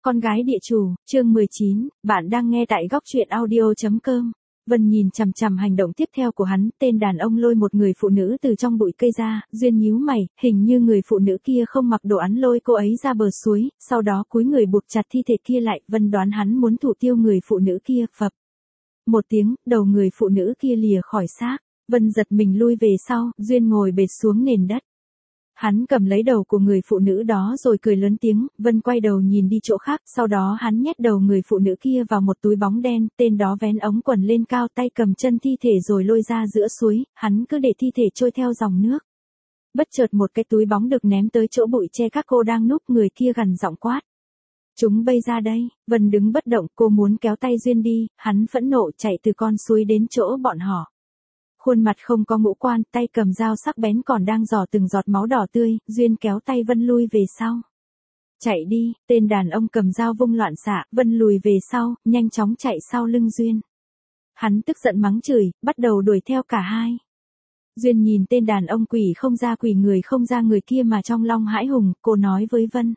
Con gái địa chủ, chương 19, bạn đang nghe tại góc truyện audio.com. Vân nhìn chằm chằm hành động tiếp theo của hắn, tên đàn ông lôi một người phụ nữ từ trong bụi cây ra, Duyên nhíu mày, hình như người phụ nữ kia không mặc đồ án lôi cô ấy ra bờ suối, sau đó cúi người buộc chặt thi thể kia lại, Vân đoán hắn muốn thủ tiêu người phụ nữ kia, phập. Một tiếng, đầu người phụ nữ kia lìa khỏi xác, Vân giật mình lui về sau, Duyên ngồi bệt xuống nền đất. Hắn cầm lấy đầu của người phụ nữ đó rồi cười lớn tiếng, Vân quay đầu nhìn đi chỗ khác, sau đó hắn nhét đầu người phụ nữ kia vào một túi bóng đen, tên đó vén ống quần lên cao tay cầm chân thi thể rồi lôi ra giữa suối, hắn cứ để thi thể trôi theo dòng nước. Bất chợt một cái túi bóng được ném tới chỗ bụi tre các cô đang núp, người kia gằn giọng quát. Chúng bay ra đây, Vân đứng bất động, cô muốn kéo tay Duyên đi, hắn phẫn nộ chạy từ con suối đến chỗ bọn họ. Khuôn mặt không có ngũ quan, tay cầm dao sắc bén còn đang rỏ từng giọt máu đỏ tươi, Duyên kéo tay Vân lui về sau. Chạy đi, tên đàn ông cầm dao vung loạn xạ, Vân lùi về sau, nhanh chóng chạy sau lưng Duyên. Hắn tức giận mắng chửi, bắt đầu đuổi theo cả hai. Duyên nhìn tên đàn ông quỷ không ra quỷ người không ra người kia mà trong lòng hãi hùng, cô nói với Vân.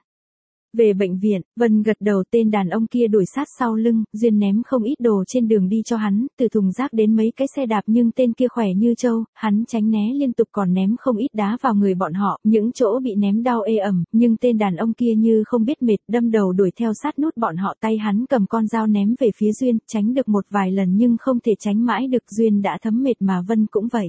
Về bệnh viện, Vân gật đầu, tên đàn ông kia đuổi sát sau lưng, Duyên ném không ít đồ trên đường đi cho hắn, từ thùng rác đến mấy cái xe đạp nhưng tên kia khỏe như trâu, hắn tránh né liên tục còn ném không ít đá vào người bọn họ, những chỗ bị ném đau ê ẩm, nhưng tên đàn ông kia như không biết mệt, đâm đầu đuổi theo sát nút bọn họ, tay hắn cầm con dao ném về phía Duyên, tránh được một vài lần nhưng không thể tránh mãi được, Duyên đã thấm mệt mà Vân cũng vậy.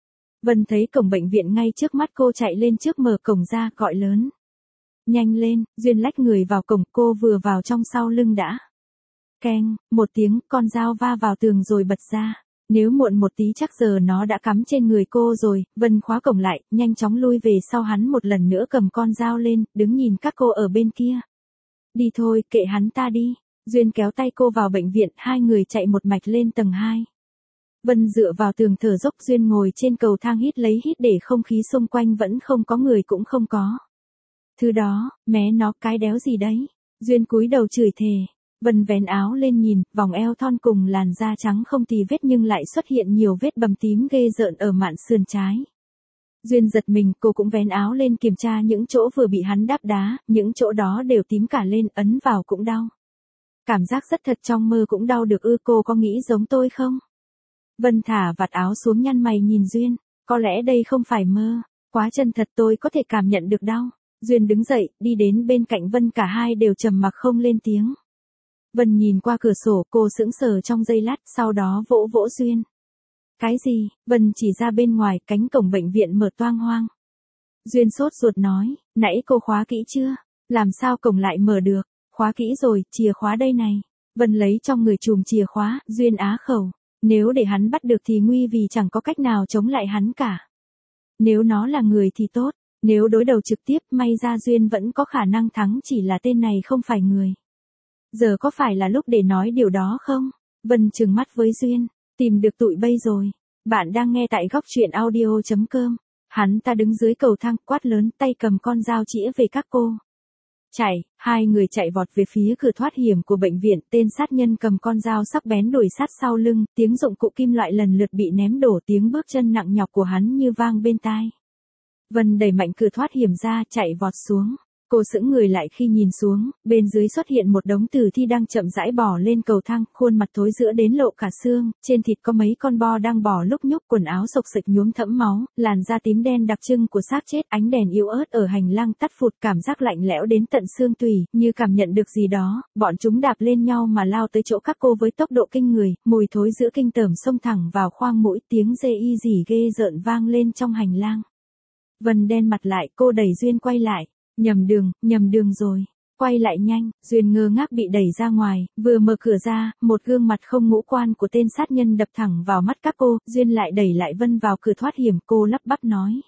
Vân thấy cổng bệnh viện ngay trước mắt cô, chạy lên trước mở cổng ra, gọi lớn. Nhanh lên, Duyên lách người vào cổng, cô vừa vào trong sau lưng đã. Keng, một tiếng, con dao va vào tường rồi bật ra. Nếu muộn một tí chắc giờ nó đã cắm trên người cô rồi, Vân khóa cổng lại, nhanh chóng lui về sau, hắn một lần nữa cầm con dao lên, đứng nhìn các cô ở bên kia. Đi thôi, kệ hắn ta đi. Duyên kéo tay cô vào bệnh viện, hai người chạy một mạch lên tầng 2. Vân dựa vào tường thở dốc, Duyên ngồi trên cầu thang hít lấy hít để không khí xung quanh vẫn không có người cũng không có. Thứ đó, mé nó cái đéo gì đấy. Duyên cúi đầu chửi thề. Vân vén áo lên nhìn, vòng eo thon cùng làn da trắng không tì vết nhưng lại xuất hiện nhiều vết bầm tím ghê rợn ở mạn sườn trái. Duyên giật mình, cô cũng vén áo lên kiểm tra những chỗ vừa bị hắn đáp đá, những chỗ đó đều tím cả lên, ấn vào cũng đau. Cảm giác rất thật, trong mơ cũng đau được ư, cô có nghĩ giống tôi không? Vân thả vạt áo xuống, nhăn mày nhìn Duyên, có lẽ đây không phải mơ, quá chân thật, tôi có thể cảm nhận được đau. Duyên đứng dậy, đi đến bên cạnh Vân, cả hai đều trầm mặc không lên tiếng. Vân nhìn qua cửa sổ, cô sững sờ trong giây lát, sau đó vỗ vỗ Duyên. Cái gì? Vân chỉ ra bên ngoài, cánh cổng bệnh viện mở toang hoang. Duyên sốt ruột nói, nãy cô khóa kỹ chưa? Làm sao cổng lại mở được? Khóa kỹ rồi, chìa khóa đây này. Vân lấy trong người chùm chìa khóa, Duyên á khẩu. Nếu để hắn bắt được thì nguy, vì chẳng có cách nào chống lại hắn cả. Nếu nó là người thì tốt. Nếu đối đầu trực tiếp, may ra Duyên vẫn có khả năng thắng, chỉ là tên này không phải người. Giờ có phải là lúc để nói điều đó không? Vân trừng mắt với Duyên, tìm được tụi bay rồi. Bạn đang nghe tại góc truyện audio.com. Hắn ta đứng dưới cầu thang, quát lớn, tay cầm con dao chĩa về các cô. Chạy, hai người chạy vọt về phía cửa thoát hiểm của bệnh viện, tên sát nhân cầm con dao sắc bén đuổi sát sau lưng, tiếng dụng cụ kim loại lần lượt bị ném đổ, tiếng bước chân nặng nhọc của hắn như vang bên tai. Vân đẩy mạnh cửa thoát hiểm ra, chạy vọt xuống. Cô sững người lại khi nhìn xuống, bên dưới xuất hiện một đống tử thi đang chậm rãi bò lên cầu thang, khuôn mặt thối rữa đến lộ cả xương, trên thịt có mấy con bo đang bò lúc nhúc, quần áo xộc xệch nhuốm thẫm máu, làn da tím đen đặc trưng của xác chết, ánh đèn yếu ớt ở hành lang tắt phụt, cảm giác lạnh lẽo đến tận xương tủy, như cảm nhận được gì đó, bọn chúng đạp lên nhau mà lao tới chỗ các cô với tốc độ kinh người, mùi thối rữa kinh tởm xông thẳng vào khoang mũi, tiếng rê y rỉ ghê rợn vang lên trong hành lang. Vân đen mặt lại, cô đẩy Duyên quay lại. Nhầm đường rồi. Quay lại nhanh, Duyên ngơ ngác bị đẩy ra ngoài, vừa mở cửa ra, một gương mặt không ngũ quan của tên sát nhân đập thẳng vào mắt các cô, Duyên lại đẩy lại Vân vào cửa thoát hiểm, cô lắp bắp nói.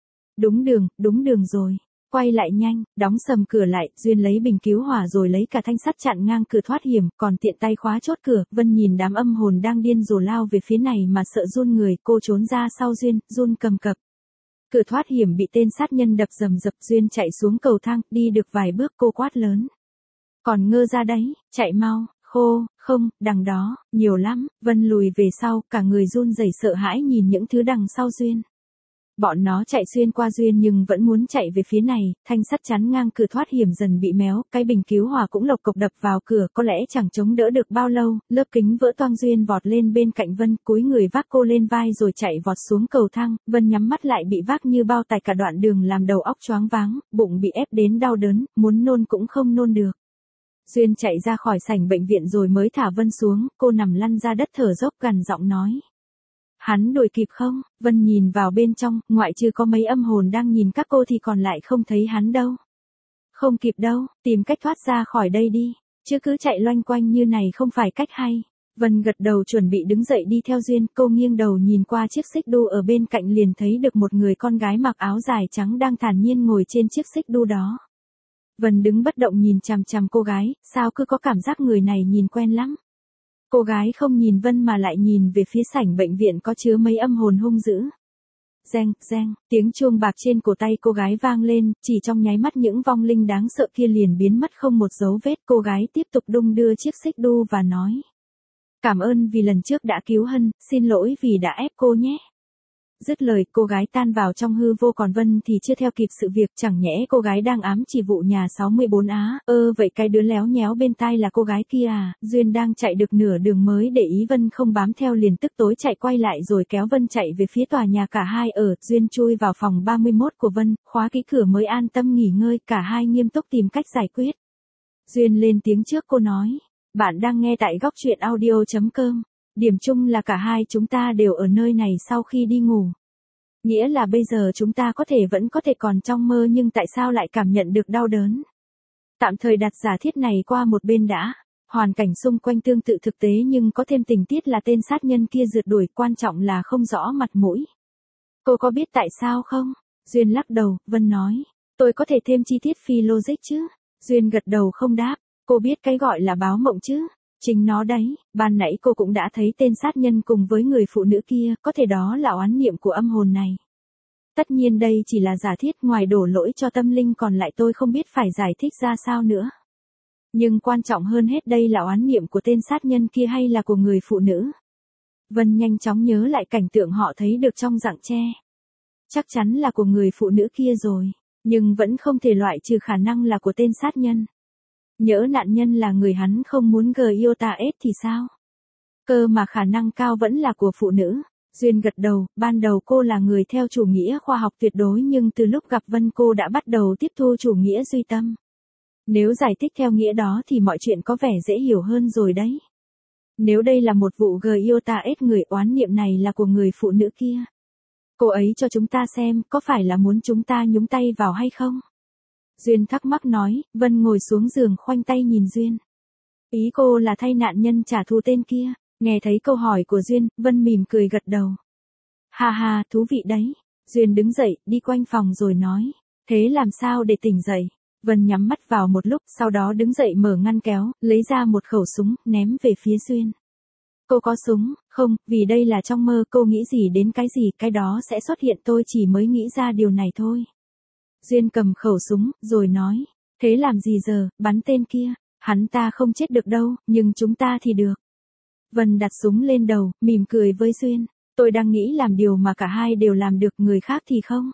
Đúng đường rồi. Quay lại nhanh, đóng sầm cửa lại, Duyên lấy bình cứu hỏa rồi lấy cả thanh sắt chặn ngang cửa thoát hiểm, còn tiện tay khóa chốt cửa, Vân nhìn đám âm hồn đang điên rồ lao về phía này mà sợ run người, cô trốn ra sau Duyên, run cầm cập. Cửa thoát hiểm bị tên sát nhân đập rầm rập, Duyên chạy xuống cầu thang, đi được vài bước cô quát lớn. Còn ngơ ra đấy, chạy mau, không, đằng đó, nhiều lắm, Vân lùi về sau, cả người run rẩy sợ hãi nhìn những thứ đằng sau Duyên. Bọn nó chạy xuyên qua Duyên nhưng vẫn muốn chạy về phía này, thanh sắt chắn ngang cửa thoát hiểm dần bị méo, cái bình cứu hỏa cũng lộc cộc đập vào cửa, có lẽ chẳng chống đỡ được bao lâu, lớp kính vỡ toang. Duyên vọt lên bên cạnh Vân, cúi người vác cô lên vai rồi chạy vọt xuống cầu thang. Vân nhắm mắt lại bị vác như bao tải cả đoạn đường làm đầu óc choáng váng, bụng bị ép đến đau đớn, muốn nôn cũng không nôn được. Duyên chạy ra khỏi sảnh bệnh viện rồi mới thả Vân xuống, cô nằm lăn ra đất thở dốc gằn giọng nói. Hắn đuổi kịp không? Vân nhìn vào bên trong, ngoại trừ có mấy âm hồn đang nhìn các cô thì còn lại không thấy hắn đâu. Không kịp đâu, tìm cách thoát ra khỏi đây đi, chứ cứ chạy loanh quanh như này không phải cách hay. Vân gật đầu chuẩn bị đứng dậy đi theo Duyên, cô nghiêng đầu nhìn qua chiếc xích đu ở bên cạnh liền thấy được một người con gái mặc áo dài trắng đang thản nhiên ngồi trên chiếc xích đu đó. Vân đứng bất động nhìn chằm chằm cô gái, sao cứ có cảm giác người này nhìn quen lắm. Cô gái không nhìn Vân mà lại nhìn về phía sảnh bệnh viện có chứa mấy âm hồn hung dữ. Reng, reng, tiếng chuông bạc trên cổ tay cô gái vang lên, chỉ trong nháy mắt những vong linh đáng sợ kia liền biến mất không một dấu vết. Cô gái tiếp tục đung đưa chiếc xích đu và nói. Cảm ơn vì lần trước đã cứu Hân, xin lỗi vì đã ép cô nhé. Dứt lời, cô gái tan vào trong hư vô còn Vân thì chưa theo kịp sự việc, chẳng nhẽ cô gái đang ám chỉ vụ nhà 64 á, vậy cái đứa léo nhéo bên tai là cô gái kia à? Duyên đang chạy được nửa đường mới để ý Vân không bám theo liền tức tối chạy quay lại rồi kéo Vân chạy về phía tòa nhà cả hai ở. Duyên chui vào phòng 31 của Vân, khóa kỹ cửa mới an tâm nghỉ ngơi, cả hai nghiêm túc tìm cách giải quyết. Duyên lên tiếng trước, cô nói, bạn đang nghe tại góc truyện audio.com. Điểm chung là cả hai chúng ta đều ở nơi này sau khi đi ngủ. Nghĩa là bây giờ chúng ta vẫn có thể còn trong mơ nhưng tại sao lại cảm nhận được đau đớn. Tạm thời đặt giả thiết này qua một bên đã. Hoàn cảnh xung quanh tương tự thực tế nhưng có thêm tình tiết là tên sát nhân kia rượt đuổi, quan trọng là không rõ mặt mũi. Cô có biết tại sao không? Duyên lắc đầu, Vân nói. Tôi có thể thêm chi tiết phi logic chứ? Duyên gật đầu không đáp. Cô biết cái gọi là báo mộng chứ? Chính nó đấy, ban nãy cô cũng đã thấy tên sát nhân cùng với người phụ nữ kia, có thể đó là oán niệm của âm hồn này. Tất nhiên đây chỉ là giả thiết, ngoài đổ lỗi cho tâm linh còn lại tôi không biết phải giải thích ra sao nữa. Nhưng quan trọng hơn hết đây là oán niệm của tên sát nhân kia hay là của người phụ nữ. Vân nhanh chóng nhớ lại cảnh tượng họ thấy được trong rặng tre. Chắc chắn là của người phụ nữ kia rồi, nhưng vẫn không thể loại trừ khả năng là của tên sát nhân. Nhỡ nạn nhân là người hắn không muốn GIOTA-S thì sao? Cơ mà khả năng cao vẫn là của phụ nữ. Duyên gật đầu, ban đầu cô là người theo chủ nghĩa khoa học tuyệt đối nhưng từ lúc gặp Vân cô đã bắt đầu tiếp thu chủ nghĩa duy tâm. Nếu giải thích theo nghĩa đó thì mọi chuyện có vẻ dễ hiểu hơn rồi đấy. Nếu đây là một vụ GIOTA-S, người oán niệm này là của người phụ nữ kia. Cô ấy cho chúng ta xem có phải là muốn chúng ta nhúng tay vào hay không? Duyên thắc mắc nói, Vân ngồi xuống giường khoanh tay nhìn Duyên. Ý cô là thay nạn nhân trả thù tên kia. Nghe thấy câu hỏi của Duyên, Vân mỉm cười gật đầu. Ha ha, thú vị đấy. Duyên đứng dậy, đi quanh phòng rồi nói. Thế làm sao để tỉnh dậy? Vân nhắm mắt vào một lúc, sau đó đứng dậy mở ngăn kéo, lấy ra một khẩu súng, ném về phía Duyên. Cô có súng, không, vì đây là trong mơ, cô nghĩ gì đến cái gì, cái đó sẽ xuất hiện, tôi chỉ mới nghĩ ra điều này thôi. Duyên cầm khẩu súng, rồi nói, thế làm gì giờ, bắn tên kia, hắn ta không chết được đâu, nhưng chúng ta thì được. Vân đặt súng lên đầu, mỉm cười với Duyên, tôi đang nghĩ làm điều mà cả hai đều làm được, người khác thì không.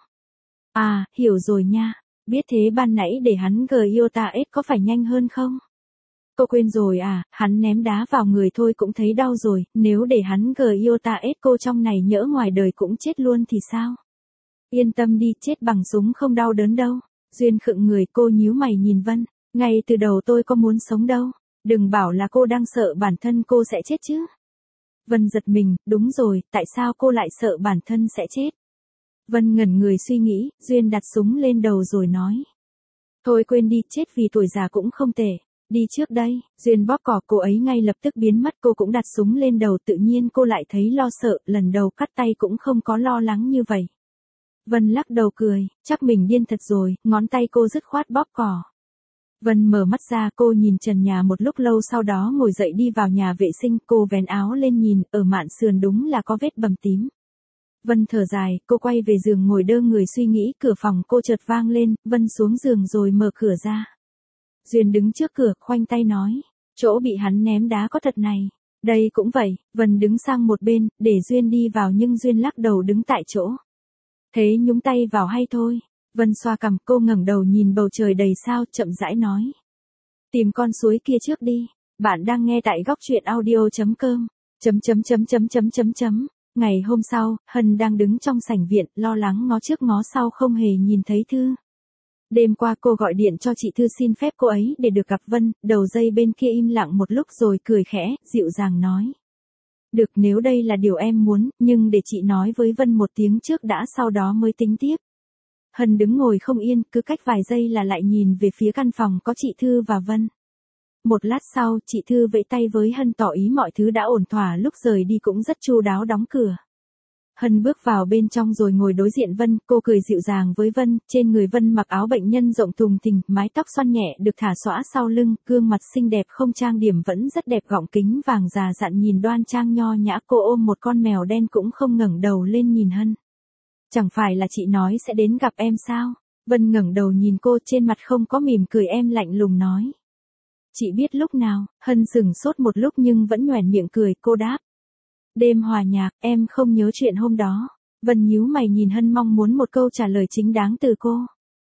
À, hiểu rồi nha, biết thế ban nãy để hắn GIOTA-S có phải nhanh hơn không? Cô quên rồi à, hắn ném đá vào người thôi cũng thấy đau rồi, nếu để hắn GIOTA-S cô trong này nhỡ ngoài đời cũng chết luôn thì sao? Yên tâm đi, chết bằng súng không đau đớn đâu. Duyên khựng người, cô nhíu mày nhìn Vân, ngay từ đầu tôi có muốn sống đâu, đừng bảo là cô đang sợ bản thân cô sẽ chết chứ. Vân giật mình, đúng rồi, tại sao cô lại sợ bản thân sẽ chết? Vân ngẩn người suy nghĩ, Duyên đặt súng lên đầu rồi nói. Thôi quên đi, chết vì tuổi già cũng không tệ. Đi trước đây, Duyên bóp cò cô ấy ngay lập tức biến mất, cô cũng đặt súng lên đầu, tự nhiên cô lại thấy lo sợ, lần đầu cắt tay cũng không có lo lắng như vậy. Vân lắc đầu cười, chắc mình điên thật rồi, ngón tay cô dứt khoát bóp cò. Vân mở mắt ra, cô nhìn trần nhà một lúc lâu sau đó ngồi dậy đi vào nhà vệ sinh, cô vén áo lên nhìn, ở mạn sườn đúng là có vết bầm tím. Vân thở dài, cô quay về giường ngồi đơ người suy nghĩ, cửa phòng cô chợt vang lên, Vân xuống giường rồi mở cửa ra. Duyên đứng trước cửa, khoanh tay nói, chỗ bị hắn ném đá có thật này. Đây cũng vậy, Vân đứng sang một bên, để Duyên đi vào nhưng Duyên lắc đầu đứng tại chỗ. Thế nhúng tay vào hay thôi. Vân xoa cằm, cô ngẩng đầu nhìn bầu trời đầy sao, chậm rãi nói. Tìm con suối kia trước đi. Bạn đang nghe tại góc truyện audio.com. Ngày hôm sau, Hân đang đứng trong sảnh viện, lo lắng ngó trước ngó sau không hề nhìn thấy Thư. Đêm qua cô gọi điện cho chị Thư xin phép cô ấy để được gặp Vân, đầu dây bên kia im lặng một lúc rồi cười khẽ, dịu dàng nói. Được, nếu đây là điều em muốn, nhưng để chị nói với Vân một tiếng trước đã, sau đó mới tính tiếp. Hân đứng ngồi không yên, cứ cách vài giây là lại nhìn về phía căn phòng có chị Thư và Vân. Một lát sau, chị Thư vẫy tay với Hân tỏ ý mọi thứ đã ổn thỏa, lúc rời đi cũng rất chu đáo đóng cửa. Hân bước vào bên trong rồi ngồi đối diện Vân, cô cười dịu dàng với Vân, trên người Vân mặc áo bệnh nhân rộng thùng thình, mái tóc xoăn nhẹ được thả xõa sau lưng, gương mặt xinh đẹp không trang điểm vẫn rất đẹp, gọng kính vàng già dặn nhìn đoan trang nho nhã, cô ôm một con mèo đen cũng không ngẩng đầu lên nhìn Hân. Chẳng phải là chị nói sẽ đến gặp em sao? Vân ngẩng đầu nhìn cô, trên mặt không có mỉm cười, em lạnh lùng nói. Chị biết lúc nào? Hân sững sốt một lúc nhưng vẫn nhoẻn miệng cười, cô đáp. Đêm hòa nhạc, em không nhớ chuyện hôm đó. Vân nhíu mày nhìn Hân, mong muốn một câu trả lời chính đáng từ cô.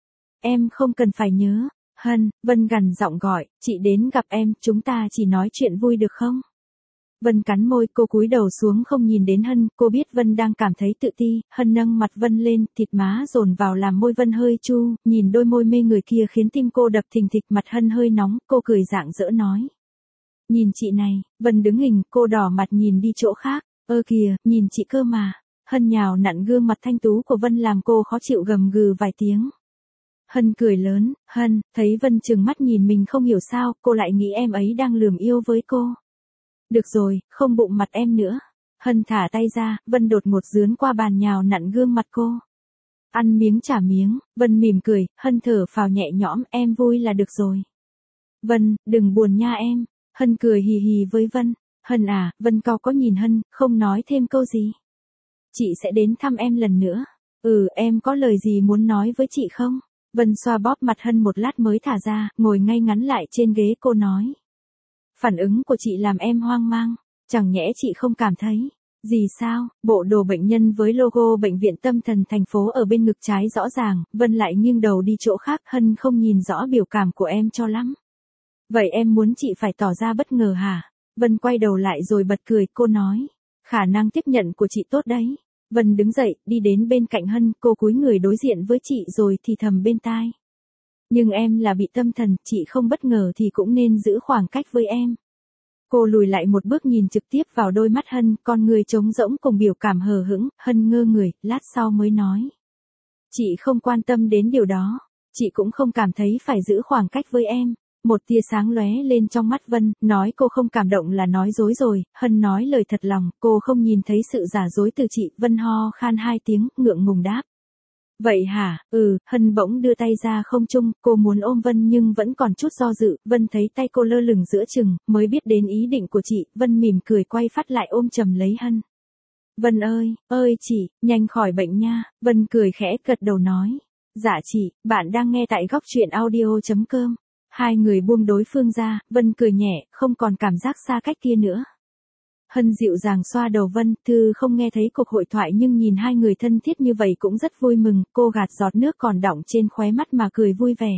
Em không cần phải nhớ. Hân, Vân gằn giọng gọi, chị đến gặp em, chúng ta chỉ nói chuyện vui được không? Vân cắn môi, cô cúi đầu xuống không nhìn đến Hân, cô biết Vân đang cảm thấy tự ti. Hân nâng mặt Vân lên, thịt má dồn vào làm môi Vân hơi chu, nhìn đôi môi mê người kia khiến tim cô đập thình thịch, mặt Hân hơi nóng, cô cười rạng rỡ nói. Nhìn chị này. Vân đứng hình, cô đỏ mặt nhìn đi chỗ khác. Ơ kìa, nhìn chị cơ mà. Hân nhào nặn gương mặt thanh tú của Vân làm cô khó chịu, gầm gừ vài tiếng. Hân cười lớn. Hân, thấy Vân trừng mắt nhìn mình không hiểu sao, cô lại nghĩ em ấy đang lườm yêu với cô. Được rồi, không bụng mặt em nữa. Hân thả tay ra, Vân đột ngột dướn qua bàn nhào nặn gương mặt cô. Ăn miếng trả miếng. Vân mỉm cười, Hân thở phào nhẹ nhõm, em vui là được rồi. Vân, đừng buồn nha em. Hân cười hì hì với Vân. Hân à, Vân cau có nhìn Hân, không nói thêm câu gì. Chị sẽ đến thăm em lần nữa. Em có lời gì muốn nói với chị không? Vân xoa bóp mặt Hân một lát mới thả ra, ngồi ngay ngắn lại trên ghế, cô nói. Phản ứng của chị làm em hoang mang, chẳng nhẽ chị không cảm thấy. Gì sao? Bộ đồ bệnh nhân với logo bệnh viện tâm thần thành phố ở bên ngực trái rõ ràng. Vân lại nghiêng đầu đi chỗ khác, Hân không nhìn rõ biểu cảm của em cho lắm. Vậy em muốn chị phải tỏ ra bất ngờ hả? Vân quay đầu lại rồi bật cười, cô nói. Khả năng tiếp nhận của chị tốt đấy. Vân đứng dậy, đi đến bên cạnh Hân, cô cúi người đối diện với chị rồi thì thầm bên tai. Nhưng em là bị tâm thần, chị không bất ngờ thì cũng nên giữ khoảng cách với em. Cô lùi lại một bước nhìn trực tiếp vào đôi mắt Hân, con người trống rỗng cùng biểu cảm hờ hững. Hân ngơ người, lát sau mới nói. Chị không quan tâm đến điều đó. Chị cũng không cảm thấy phải giữ khoảng cách với em. Một tia sáng lóe lên trong mắt Vân, nói cô không cảm động là nói dối rồi. Hân nói lời thật lòng, cô không nhìn thấy sự giả dối từ chị. Vân ho khan 2 tiếng, ngượng ngùng đáp. Vậy hả? Hân bỗng đưa tay ra không trung, cô muốn ôm Vân nhưng vẫn còn chút do dự. Vân thấy tay cô lơ lửng giữa chừng, mới biết đến ý định của chị. Vân mỉm cười quay phát lại ôm chầm lấy Hân. Vân ơi chị, nhanh khỏi bệnh nha. Vân cười khẽ gật đầu nói. Dạ chị, bạn đang nghe tại góc truyện audio.com. Hai người buông đối phương ra, Vân cười nhẹ, không còn cảm giác xa cách kia nữa. Hân dịu dàng xoa đầu Vân, Thư không nghe thấy cuộc hội thoại nhưng nhìn hai người thân thiết như vậy cũng rất vui mừng, cô gạt giọt nước còn đọng trên khóe mắt mà cười vui vẻ.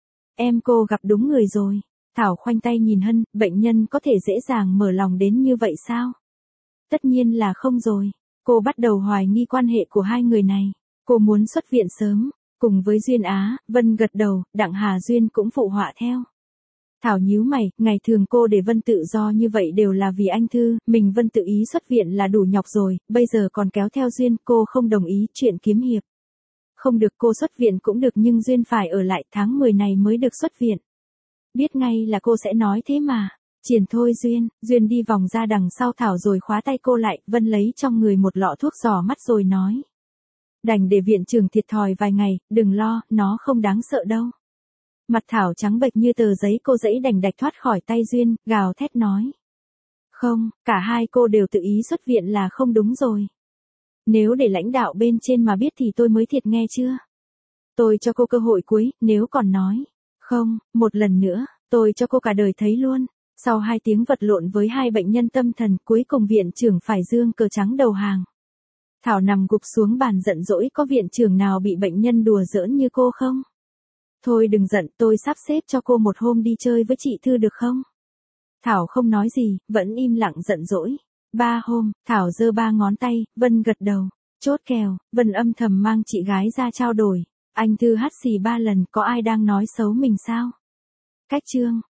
Cô gặp đúng người rồi. Thảo khoanh tay nhìn Hân, bệnh nhân có thể dễ dàng mở lòng đến như vậy sao? Tất nhiên là không rồi. Cô bắt đầu hoài nghi quan hệ của hai người này. Cô muốn xuất viện sớm. Cùng với Duyên Á, Vân gật đầu, Đặng Hà Duyên cũng phụ họa theo. Thảo nhíu mày, ngày thường cô để Vân tự do như vậy đều là vì anh Thư, mình Vân tự ý xuất viện là đủ nhọc rồi, bây giờ còn kéo theo Duyên, cô không đồng ý chuyện kiếm hiệp. Không được, cô xuất viện cũng được nhưng Duyên phải ở lại, tháng 10 này mới được xuất viện. Biết ngay là cô sẽ nói thế mà. Triển thôi Duyên đi vòng ra đằng sau Thảo rồi khóa tay cô lại, Vân lấy trong người một lọ thuốc dò mắt rồi nói. Đành để viện trưởng thiệt thòi vài ngày, đừng lo, nó không đáng sợ đâu. Mặt Thảo trắng bệch như tờ giấy, cô dãy đành đạch thoát khỏi tay Duyên, gào thét nói. Không, cả hai cô đều tự ý xuất viện là không đúng rồi. Nếu để lãnh đạo bên trên mà biết thì tôi mới thiệt nghe chưa? Tôi cho cô cơ hội cuối, nếu còn nói. Không, một lần nữa, tôi cho cô cả đời thấy luôn. Sau 2 tiếng vật lộn với 2 bệnh nhân tâm thần, cuối cùng viện trưởng phải dương cờ trắng đầu hàng. Thảo nằm gục xuống bàn giận dỗi, có viện trưởng nào bị bệnh nhân đùa giỡn như cô không? Thôi đừng giận, tôi sắp xếp cho cô một hôm đi chơi với chị Thư được không? Thảo không nói gì, vẫn im lặng giận dỗi. 3 hôm, Thảo giơ 3 ngón tay, Vân gật đầu. Chốt kèo, Vân âm thầm mang chị gái ra trao đổi. Anh Thư hắt xì 3 lần, có ai đang nói xấu mình sao? Cách chương